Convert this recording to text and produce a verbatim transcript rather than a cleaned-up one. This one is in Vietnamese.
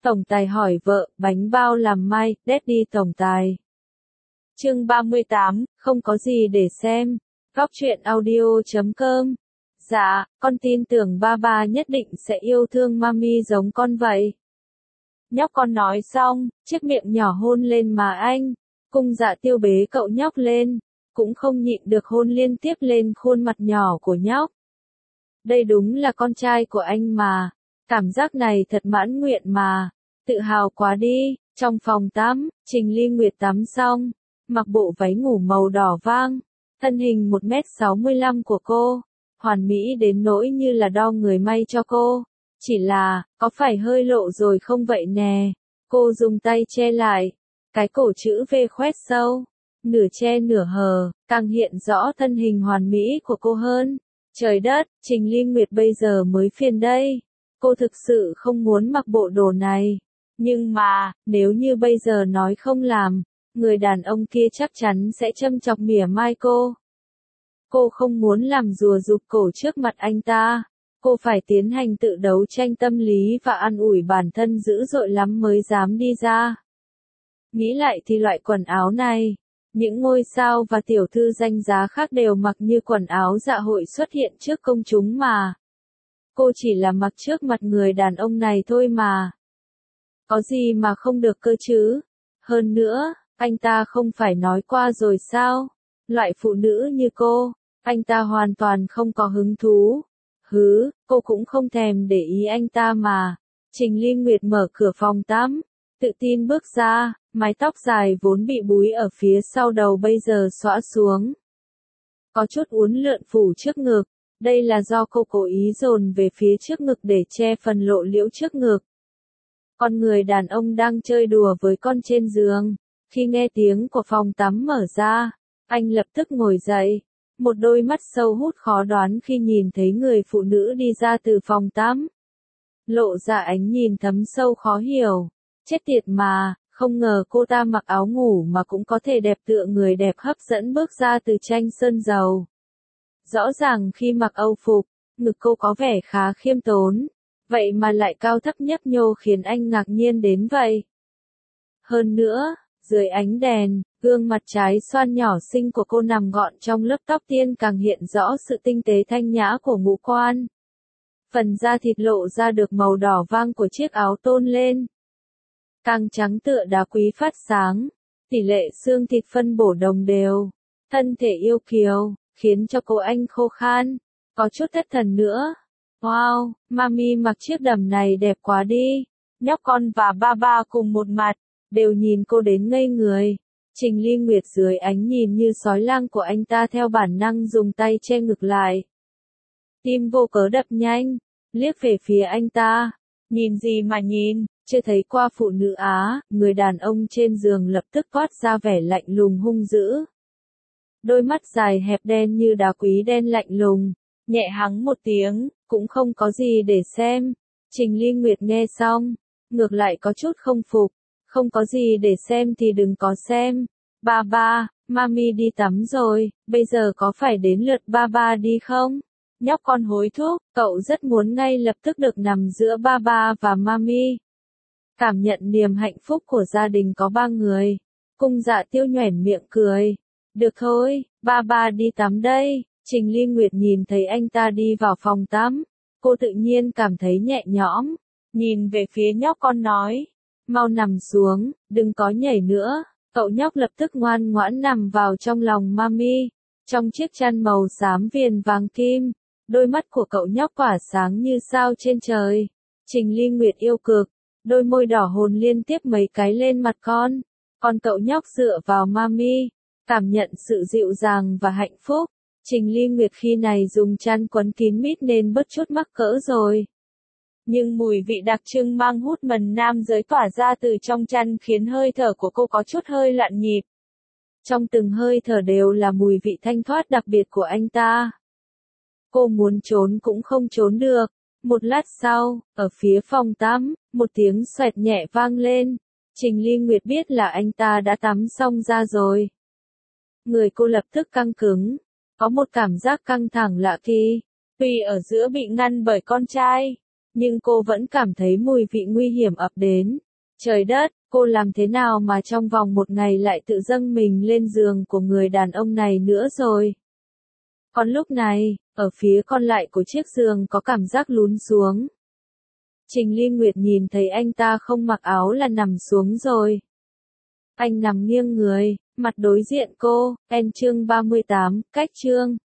Tổng tài hỏi vợ, bánh bao làm mai, Daddy tổng tài. Chương ba mươi tám, không có gì để xem. Góc truyện audio chấm com. Dạ, con tin tưởng ba ba nhất định sẽ yêu thương mami giống con vậy. Nhóc con nói xong, chiếc miệng nhỏ hôn lên mà anh. Cung Dạ Tiêu bế cậu nhóc lên, cũng không nhịn được hôn liên tiếp lên khuôn mặt nhỏ của nhóc. Đây đúng là con trai của anh mà. Cảm giác này thật mãn nguyện mà. Tự hào quá đi. Trong phòng tắm, Trình Ly Nguyệt tắm xong, mặc bộ váy ngủ màu đỏ vang. Thân hình một mét sáu mươi lăm của cô, hoàn mỹ đến nỗi như là đo người may cho cô. Chỉ là, có phải hơi lộ rồi không vậy nè? Cô dùng tay che lại. Cái cổ chữ V khoét sâu. Nửa che nửa hờ, càng hiện rõ thân hình hoàn mỹ của cô hơn. Trời đất, Trình Ly Nguyệt bây giờ mới phiền đây. Cô thực sự không muốn mặc bộ đồ này. Nhưng mà, nếu như bây giờ nói không làm, người đàn ông kia chắc chắn sẽ châm chọc mỉa mai cô. Cô không muốn làm rùa rụt cổ trước mặt anh ta. Cô phải tiến hành tự đấu tranh tâm lý và an ủi bản thân dữ dội lắm mới dám đi ra. Nghĩ lại thì loại quần áo này, những ngôi sao và tiểu thư danh giá khác đều mặc như quần áo dạ hội xuất hiện trước công chúng mà. Cô chỉ là mặc trước mặt người đàn ông này thôi mà. Có gì mà không được cơ chứ? Hơn nữa, anh ta không phải nói qua rồi sao? Loại phụ nữ như cô, anh ta hoàn toàn không có hứng thú. Hứ, cô cũng không thèm để ý anh ta mà. Trình Ly Nguyệt mở cửa phòng tắm, tự tin bước ra, mái tóc dài vốn bị búi ở phía sau đầu bây giờ xõa xuống. Có chút uốn lượn phủ trước ngực, đây là do cô cố ý dồn về phía trước ngực để che phần lộ liễu trước ngực. Con người đàn ông đang chơi đùa với con trên giường. Khi nghe tiếng của phòng tắm mở ra, anh lập tức ngồi dậy. Một đôi mắt sâu hút khó đoán khi nhìn thấy người phụ nữ đi ra từ phòng tắm. Lộ ra ánh nhìn thấm sâu khó hiểu. Chết tiệt mà, không ngờ cô ta mặc áo ngủ mà cũng có thể đẹp tựa người đẹp hấp dẫn bước ra từ tranh sơn dầu. Rõ ràng khi mặc âu phục, ngực cô có vẻ khá khiêm tốn. Vậy mà lại cao thấp nhấp nhô khiến anh ngạc nhiên đến vậy. Hơn nữa, dưới ánh đèn, gương mặt trái xoan nhỏ xinh của cô nằm gọn trong lớp tóc tiên càng hiện rõ sự tinh tế thanh nhã của ngũ quan. Phần da thịt lộ ra được màu đỏ vang của chiếc áo tôn lên. Càng trắng tựa đá quý phát sáng, tỷ lệ xương thịt phân bổ đồng đều. Thân thể yêu kiều, khiến cho cô anh khô khan, có chút thất thần nữa. Wow, mami mặc chiếc đầm này đẹp quá đi. Nhóc con và ba ba cùng một mặt, đều nhìn cô đến ngây người. Trình Ly Nguyệt dưới ánh nhìn như sói lang của anh ta theo bản năng dùng tay che ngực lại. Tim vô cớ đập nhanh, liếc về phía anh ta. Nhìn gì mà nhìn, chưa thấy qua phụ nữ Á, người đàn ông trên giường lập tức toát ra vẻ lạnh lùng hung dữ. Đôi mắt dài hẹp đen như đá quý đen lạnh lùng, nhẹ hắng một tiếng, cũng không có gì để xem. Trình Ly Nguyệt nghe xong, ngược lại có chút không phục. Không có gì để xem thì đừng có xem. Ba ba, mami đi tắm rồi, bây giờ có phải đến lượt ba ba đi không? Nhóc con hối thúc, cậu rất muốn ngay lập tức được nằm giữa ba ba và mami. Cảm nhận niềm hạnh phúc của gia đình có ba người. Cung Dạ Tiêu nhoẻn miệng cười. Được thôi, ba ba đi tắm đây. Trình Ly Nguyệt nhìn thấy anh ta đi vào phòng tắm. Cô tự nhiên cảm thấy nhẹ nhõm. Nhìn về phía nhóc con nói. Mau nằm xuống, đừng có nhảy nữa. Cậu nhóc lập tức ngoan ngoãn nằm vào trong lòng mami. Trong chiếc chăn màu xám viền vàng kim, đôi mắt của cậu nhóc tỏa sáng như sao trên trời. Trình Ly Nguyệt yêu cực, đôi môi đỏ hôn liên tiếp mấy cái lên mặt con. Còn cậu nhóc dựa vào mami, cảm nhận sự dịu dàng và hạnh phúc. Trình Ly Nguyệt khi này dùng chăn quấn kín mít nên bớt chút mắc cỡ rồi. Nhưng mùi vị đặc trưng mang hút mần nam giới tỏa ra từ trong chăn khiến hơi thở của cô có chút hơi loạn nhịp. Trong từng hơi thở đều là mùi vị thanh thoát đặc biệt của anh ta. Cô muốn trốn cũng không trốn được. Một lát sau, ở phía phòng tắm, một tiếng xoẹt nhẹ vang lên. Trình Ly Nguyệt biết là anh ta đã tắm xong ra rồi. Người cô lập tức căng cứng. Có một cảm giác căng thẳng lạ kỳ. Tuy ở giữa bị ngăn bởi con trai, nhưng cô vẫn cảm thấy mùi vị nguy hiểm ập đến. Trời đất, cô làm thế nào mà trong vòng một ngày lại tự dâng mình lên giường của người đàn ông này nữa rồi? Còn lúc này, ở phía còn lại của chiếc giường có cảm giác lún xuống. Trình Ly Nguyệt nhìn thấy anh ta không mặc áo là nằm xuống rồi. Anh nằm nghiêng người, mặt đối diện cô, en chương ba mươi tám, cách chương.